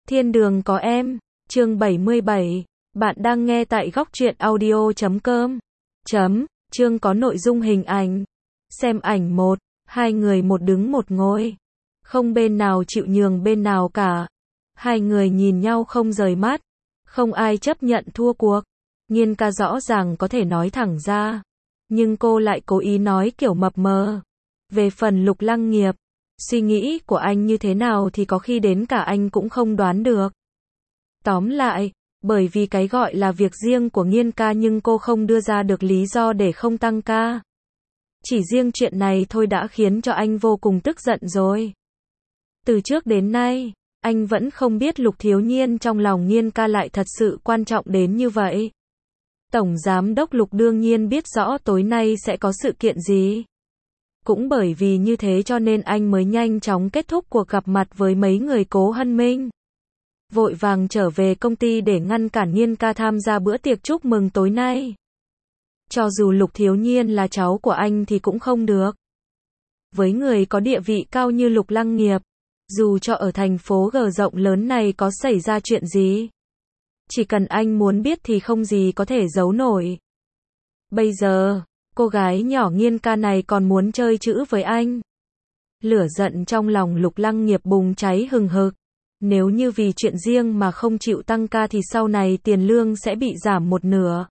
Thiên đường có em, chương 77. Bạn đang nghe tại góc truyện audio.com. Chương có nội dung hình ảnh. Xem ảnh 1, hai người một đứng một ngồi. Không bên nào chịu nhường bên nào cả. Hai người nhìn nhau không rời mắt. Không ai chấp nhận thua cuộc. Nhiên ca rõ ràng có thể nói thẳng ra. Nhưng cô lại cố ý nói kiểu mập mờ. Về phần Lục Lăng Nghiệp, suy nghĩ của anh như thế nào thì có khi đến cả anh cũng không đoán được. Tóm lại, bởi vì cái gọi là việc riêng của Nhiên ca nhưng cô không đưa ra được lý do để không tăng ca. Chỉ riêng chuyện này thôi đã khiến cho anh vô cùng tức giận rồi. Từ trước đến nay, anh vẫn không biết Lục Thiếu Nhiên trong lòng Nhiên ca lại thật sự quan trọng đến như vậy. Tổng Giám đốc Lục đương nhiên biết rõ tối nay sẽ có sự kiện gì. Cũng bởi vì như thế cho nên anh mới nhanh chóng kết thúc cuộc gặp mặt với mấy người Cố Hân Minh. Vội vàng trở về công ty để ngăn cản Nhiên ca tham gia bữa tiệc chúc mừng tối nay. Cho dù Lục Thiếu Nhiên là cháu của anh thì cũng không được. Với người có địa vị cao như Lục Lăng Nghiệp, dù cho ở thành phố G rộng lớn này có xảy ra chuyện gì, chỉ cần anh muốn biết thì không gì có thể giấu nổi. Bây giờ, cô gái nhỏ Nhiên ca này còn muốn chơi chữ với anh. Lửa giận trong lòng Lục Lăng Nghiệp bùng cháy hừng hực. Nếu như vì chuyện riêng mà không chịu tăng ca thì sau này tiền lương sẽ bị giảm một nửa.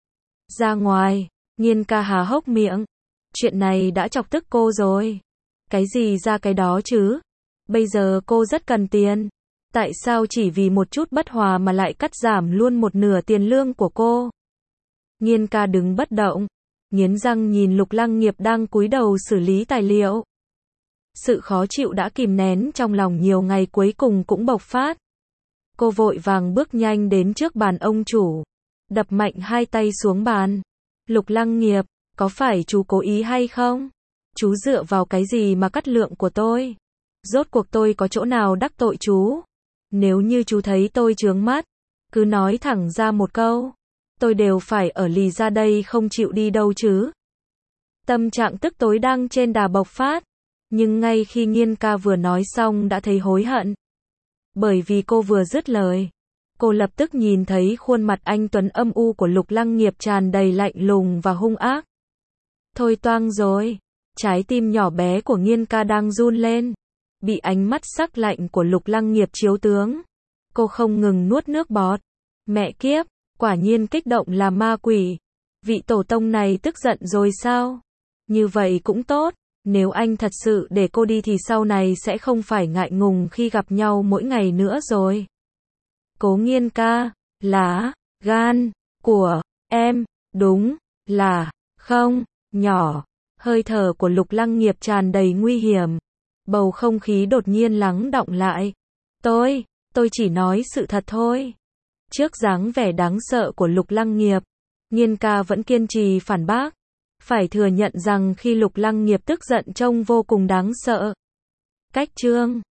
Ra ngoài, Nhiên ca há hốc miệng. Chuyện này đã chọc tức cô rồi. Cái gì ra cái đó chứ? Bây giờ cô rất cần tiền. Tại sao chỉ vì một chút bất hòa mà lại cắt giảm luôn một nửa tiền lương của cô? Nhiên ca đứng bất động, nghiến răng nhìn Lục Lăng Nghiệp đang cúi đầu xử lý tài liệu. Sự khó chịu đã kìm nén trong lòng nhiều ngày cuối cùng cũng bộc phát. Cô vội vàng bước nhanh đến trước bàn ông chủ, đập mạnh hai tay xuống bàn. Lục Lăng Nghiệp, có phải chú cố ý hay không? Chú dựa vào cái gì mà cắt lượng của tôi? Rốt cuộc tôi có chỗ nào đắc tội chú? Nếu như chú thấy tôi chướng mắt, cứ nói thẳng ra một câu. Tôi đều phải ở lì ra đây không chịu đi đâu chứ. Tâm trạng tức tối đang trên đà bộc phát. Nhưng ngay khi Nhiên ca vừa nói xong đã thấy hối hận. Bởi vì cô vừa dứt lời, cô lập tức nhìn thấy khuôn mặt anh tuấn âm u của Lục Lăng Nghiệp tràn đầy lạnh lùng và hung ác. Thôi toang rồi, trái tim nhỏ bé của Nhiên ca đang run lên, bị ánh mắt sắc lạnh của Lục Lăng Nghiệp chiếu tướng. Cô không ngừng nuốt nước bọt. Mẹ kiếp, quả nhiên kích động là ma quỷ. Vị tổ tông này tức giận rồi sao? Như vậy cũng tốt. Nếu anh thật sự để cô đi thì sau này sẽ không phải ngại ngùng khi gặp nhau mỗi ngày nữa rồi. Cố Nhiên ca, lá gan của em, đúng là không nhỏ. Hơi thở của Lục Lăng Nghiệp tràn đầy nguy hiểm. Bầu không khí đột nhiên lắng đọng lại. Tôi chỉ nói sự thật thôi. Trước dáng vẻ đáng sợ của Lục Lăng Nghiệp, Nhiên ca vẫn kiên trì phản bác. Phải thừa nhận rằng khi Lục Lăng Nghiệp tức giận trông vô cùng đáng sợ. Cách chương